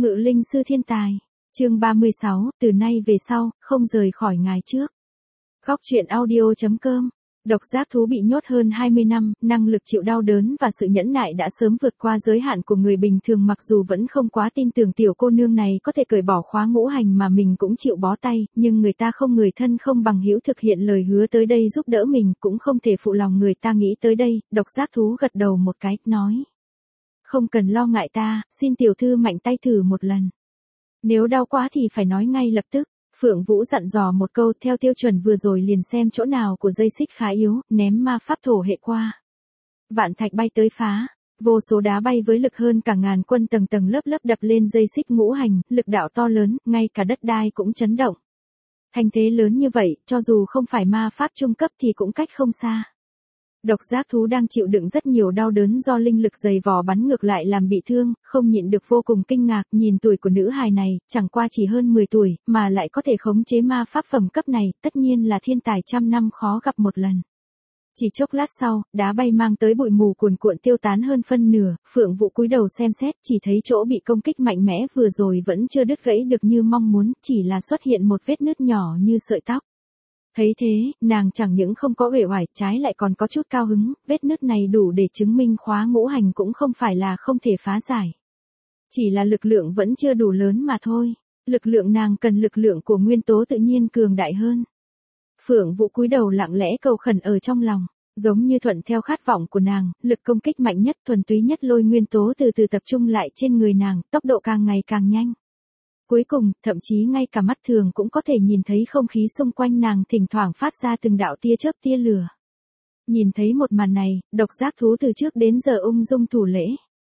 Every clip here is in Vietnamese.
Ngự linh sư thiên tài. Chương 36, từ nay về sau, không rời khỏi ngài trước. Góc truyện audio.com. Độc giác thú bị nhốt hơn 20 năm, năng lực chịu đau đớn và sự nhẫn nại đã sớm vượt qua giới hạn của người bình thường, mặc dù vẫn không quá tin tưởng tiểu cô nương này có thể cởi bỏ khóa ngũ hành mà mình cũng chịu bó tay, nhưng người ta không người thân không bằng hữu thực hiện lời hứa tới đây giúp đỡ mình cũng không thể phụ lòng người ta nghĩ tới đây. Độc giác thú gật đầu một cái, nói. Không cần lo ngại ta, xin tiểu thư mạnh tay thử một lần. Nếu đau quá thì phải nói ngay lập tức. Phượng Vũ dặn dò một câu theo tiêu chuẩn vừa rồi, liền xem chỗ nào của dây xích khá yếu, ném ma pháp thổ hệ qua. Vạn thạch bay tới phá, vô số đá bay với lực hơn cả ngàn quân tầng tầng lớp lớp đập lên dây xích ngũ hành, lực đạo to lớn, ngay cả đất đai cũng chấn động. Thành thế lớn như vậy, cho dù không phải ma pháp trung cấp thì cũng cách không xa. Độc giác thú đang chịu đựng rất nhiều đau đớn do linh lực dày vò bắn ngược lại làm bị thương, không nhịn được vô cùng kinh ngạc, nhìn tuổi của nữ hài này, chẳng qua chỉ hơn 10 tuổi, mà lại có thể khống chế ma pháp phẩm cấp này, tất nhiên là thiên tài trăm năm khó gặp một lần. Chỉ chốc lát sau, đá bay mang tới bụi mù cuồn cuộn tiêu tán hơn phân nửa, Phượng Vũ cúi đầu xem xét, chỉ thấy chỗ bị công kích mạnh mẽ vừa rồi vẫn chưa đứt gãy được như mong muốn, chỉ là xuất hiện một vết nứt nhỏ như sợi tóc. Thấy thế, nàng chẳng những không có uể oải, trái lại còn có chút cao hứng, vết nứt này đủ để chứng minh khóa ngũ hành cũng không phải là không thể phá giải. Chỉ là lực lượng vẫn chưa đủ lớn mà thôi, lực lượng nàng cần lực lượng của nguyên tố tự nhiên cường đại hơn. Phượng Vũ cúi đầu lặng lẽ cầu khẩn ở trong lòng, giống như thuận theo khát vọng của nàng, lực công kích mạnh nhất thuần túy nhất lôi nguyên tố từ từ tập trung lại trên người nàng, tốc độ càng ngày càng nhanh. Cuối cùng, thậm chí ngay cả mắt thường cũng có thể nhìn thấy không khí xung quanh nàng thỉnh thoảng phát ra từng đạo tia chớp tia lửa. Nhìn thấy một màn này, độc giác thú từ trước đến giờ ung dung thủ lễ.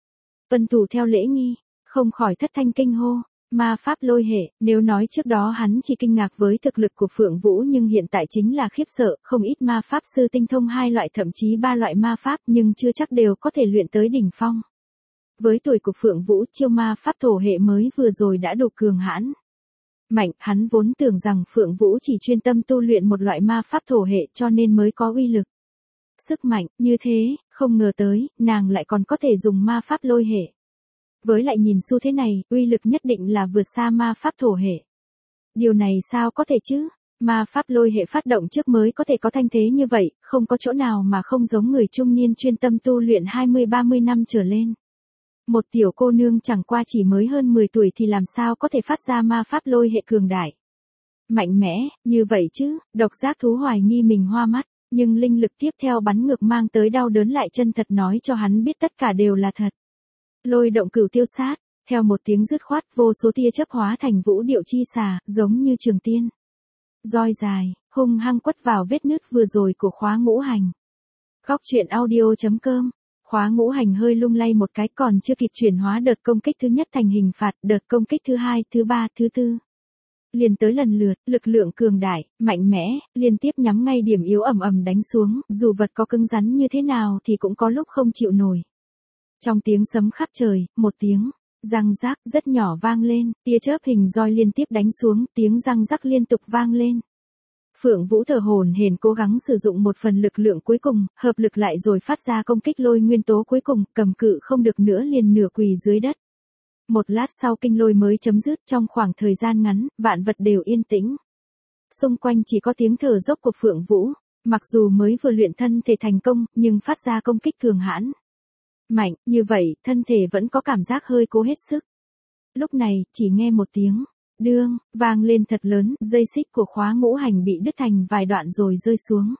Vân thủ theo lễ nghi, không khỏi thất thanh kinh hô. Ma pháp lôi hệ, nếu nói trước đó hắn chỉ kinh ngạc với thực lực của Phượng Vũ, nhưng hiện tại chính là khiếp sợ, không ít ma pháp sư tinh thông 2 loại thậm chí 3 loại ma pháp nhưng chưa chắc đều có thể luyện tới đỉnh phong. Với tuổi của Phượng Vũ, chiêu ma pháp thổ hệ mới vừa rồi đã đủ cường hãn. Mạnh, hắn vốn tưởng rằng Phượng Vũ chỉ chuyên tâm tu luyện một loại ma pháp thổ hệ cho nên mới có uy lực. Sức mạnh, như thế, không ngờ tới, nàng lại còn có thể dùng ma pháp lôi hệ. Với lại nhìn xu thế này, uy lực nhất định là vượt xa ma pháp thổ hệ. Điều này sao có thể chứ? Ma pháp lôi hệ phát động trước mới có thể có thanh thế như vậy, không có chỗ nào mà không giống người trung niên chuyên tâm tu luyện 20-30 năm trở lên. Một tiểu cô nương chẳng qua chỉ mới hơn 10 tuổi thì làm sao có thể phát ra ma pháp lôi hệ cường đại. Mạnh mẽ, như vậy chứ, độc giác thú hoài nghi mình hoa mắt, nhưng linh lực tiếp theo bắn ngược mang tới đau đớn lại chân thật nói cho hắn biết tất cả đều là thật. Lôi động cửu tiêu sát, theo một tiếng dứt khoát vô số tia chớp hóa thành vũ điệu chi xà, giống như trường tiên. Roi dài, hung hăng quất vào vết nứt vừa rồi của khóa ngũ hành. Góc truyện audio.com. Khóa ngũ hành hơi lung lay một cái, còn chưa kịp chuyển hóa đợt công kích thứ nhất thành hình phạt, đợt công kích thứ hai, thứ ba, thứ tư. Liền tới lần lượt, lực lượng cường đại, mạnh mẽ, liên tiếp nhắm ngay điểm yếu ầm ầm đánh xuống, dù vật có cứng rắn như thế nào thì cũng có lúc không chịu nổi. Trong tiếng sấm khắp trời, một tiếng răng rác rất nhỏ vang lên, tia chớp hình roi liên tiếp đánh xuống, tiếng răng rắc liên tục vang lên. Phượng Vũ thở hổn hển cố gắng sử dụng một phần lực lượng cuối cùng, hợp lực lại rồi phát ra công kích lôi nguyên tố cuối cùng, cầm cự không được nữa liền nửa quỳ dưới đất. Một lát sau kinh lôi mới chấm dứt, trong khoảng thời gian ngắn, vạn vật đều yên tĩnh. Xung quanh chỉ có tiếng thở dốc của Phượng Vũ, mặc dù mới vừa luyện thân thể thành công, nhưng phát ra công kích cường hãn. Mạnh, như vậy, thân thể vẫn có cảm giác hơi cố hết sức. Lúc này, chỉ nghe một tiếng đương, vang lên thật lớn, dây xích của khóa ngũ hành bị đứt thành vài đoạn rồi rơi xuống.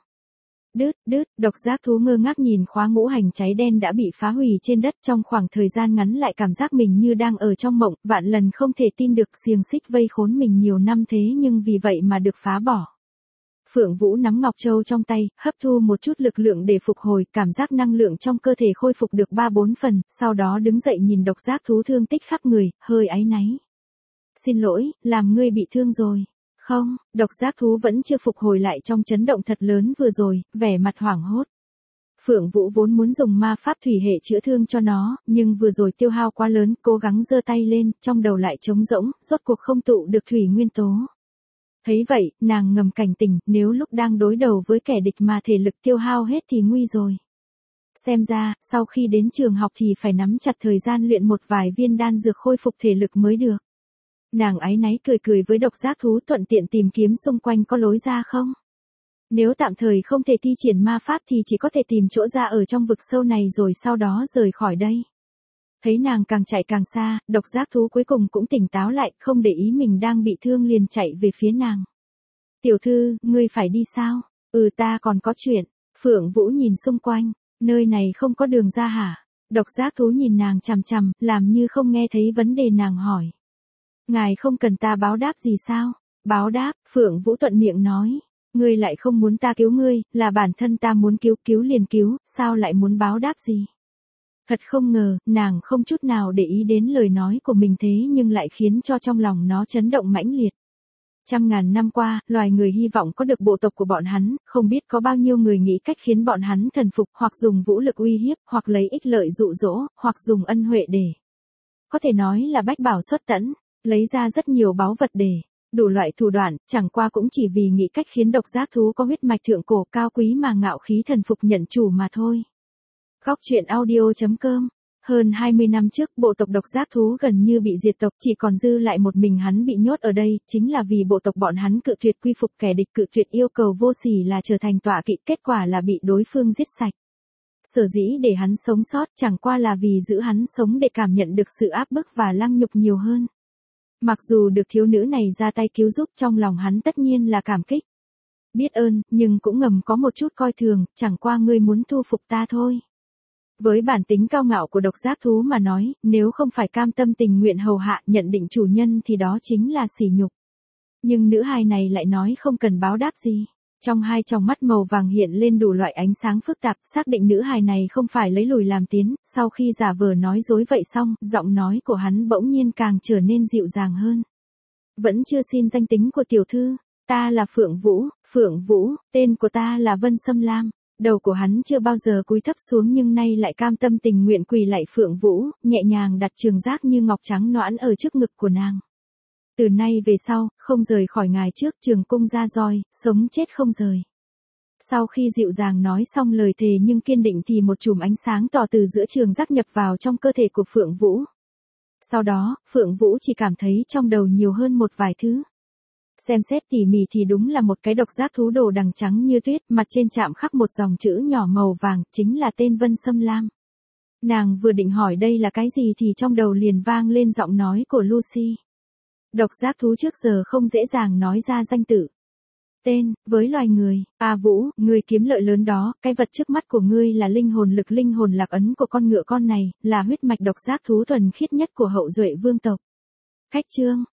Đứt, độc giác thú ngơ ngác nhìn khóa ngũ hành cháy đen đã bị phá hủy trên đất, trong khoảng thời gian ngắn lại cảm giác mình như đang ở trong mộng, vạn lần không thể tin được xiềng xích vây khốn mình nhiều năm thế nhưng vì vậy mà được phá bỏ. Phượng Vũ nắm ngọc châu trong tay, hấp thu một chút lực lượng để phục hồi, cảm giác năng lượng trong cơ thể khôi phục được 3-4 phần, sau đó đứng dậy nhìn độc giác thú thương tích khắp người, hơi áy náy. Xin lỗi, làm ngươi bị thương rồi. Không, độc giác thú vẫn chưa phục hồi lại trong chấn động thật lớn vừa rồi, vẻ mặt hoảng hốt. Phượng Vũ vốn muốn dùng ma pháp thủy hệ chữa thương cho nó, nhưng vừa rồi tiêu hao quá lớn, cố gắng giơ tay lên, trong đầu lại trống rỗng, rốt cuộc không tụ được thủy nguyên tố. Thấy vậy, nàng ngầm cảnh tỉnh, nếu lúc đang đối đầu với kẻ địch mà thể lực tiêu hao hết thì nguy rồi. Xem ra, sau khi đến trường học thì phải nắm chặt thời gian luyện một vài viên đan dược khôi phục thể lực mới được. Nàng áy náy cười cười với độc giác thú, thuận tiện tìm kiếm xung quanh có lối ra không. Nếu tạm thời không thể thi triển ma pháp thì chỉ có thể tìm chỗ ra ở trong vực sâu này rồi sau đó rời khỏi đây. Thấy nàng càng chạy càng xa, độc giác thú cuối cùng cũng tỉnh táo lại, không để ý mình đang bị thương liền chạy về phía nàng. Tiểu thư, ngươi phải đi sao? Ta còn có chuyện. Phượng Vũ nhìn xung quanh, nơi này không có đường ra hả? Độc giác thú nhìn nàng chằm chằm, làm như không nghe thấy vấn đề nàng hỏi. Ngài không cần ta báo đáp gì sao? Báo đáp, Phượng Vũ thuận miệng nói. Ngươi lại không muốn ta cứu ngươi, là bản thân ta muốn cứu liền cứu, sao lại muốn báo đáp gì? Thật không ngờ, nàng không chút nào để ý đến lời nói của mình thế nhưng lại khiến cho trong lòng nó chấn động mãnh liệt. Trăm ngàn năm qua, loài người hy vọng có được bộ tộc của bọn hắn, không biết có bao nhiêu người nghĩ cách khiến bọn hắn thần phục, hoặc dùng vũ lực uy hiếp, hoặc lấy ích lợi dụ dỗ, hoặc dùng ân huệ để. Có thể nói là bách bảo xuất tẫn, lấy ra rất nhiều báu vật để. Đủ loại thủ đoạn, chẳng qua cũng chỉ vì nghĩ cách khiến độc giác thú có huyết mạch thượng cổ cao quý mà ngạo khí thần phục nhận chủ mà thôi. Góc truyện audio.com. Hơn 20 năm trước, bộ tộc độc giác thú gần như bị diệt tộc, chỉ còn dư lại một mình hắn bị nhốt ở đây, chính là vì bộ tộc bọn hắn cự tuyệt quy phục kẻ địch, cự tuyệt yêu cầu vô sỉ là trở thành tọa kỵ, kết quả là bị đối phương giết sạch. Sở dĩ để hắn sống sót chẳng qua là vì giữ hắn sống để cảm nhận được sự áp bức và lăng nhục nhiều hơn. Mặc dù được thiếu nữ này ra tay cứu giúp, trong lòng hắn tất nhiên là cảm kích. Biết ơn, nhưng cũng ngầm có một chút coi thường, chẳng qua ngươi muốn thu phục ta thôi. Với bản tính cao ngạo của độc giác thú mà nói, nếu không phải cam tâm tình nguyện hầu hạ nhận định chủ nhân thì đó chính là sỉ nhục. Nhưng nữ hài này lại nói không cần báo đáp gì. Trong hai tròng mắt màu vàng hiện lên đủ loại ánh sáng phức tạp, xác định nữ hài này không phải lấy lùi làm tiến, sau khi giả vờ nói dối vậy xong, giọng nói của hắn bỗng nhiên càng trở nên dịu dàng hơn. Vẫn chưa xin danh tính của tiểu thư, ta là Phượng Vũ, tên của ta là Vân Sâm Lam. Đầu của hắn chưa bao giờ cúi thấp xuống nhưng nay lại cam tâm tình nguyện quỳ lạy Phượng Vũ, nhẹ nhàng đặt trường giác như ngọc trắng nõn ở trước ngực của nàng. Từ nay về sau, không rời khỏi ngài trước trường cung ra roi, sống chết không rời. Sau khi dịu dàng nói xong lời thề nhưng kiên định thì một chùm ánh sáng tỏ từ giữa trường giác nhập vào trong cơ thể của Phượng Vũ. Sau đó, Phượng Vũ chỉ cảm thấy trong đầu nhiều hơn một vài thứ. Xem xét tỉ mỉ thì đúng là một cái độc giác thú đồ đằng trắng như tuyết, mặt trên chạm khắc một dòng chữ nhỏ màu vàng, chính là tên Vân Sâm Lam. Nàng vừa định hỏi đây là cái gì thì trong đầu liền vang lên giọng nói của Lucy. Độc giác thú trước giờ không dễ dàng nói ra danh tự. Tên, với loài người, Vũ, ngươi kiếm lợi lớn đó, cái vật trước mắt của ngươi là linh hồn lạc ấn của con ngựa con này, là huyết mạch độc giác thú thuần khiết nhất của hậu duệ vương tộc. Khách chương,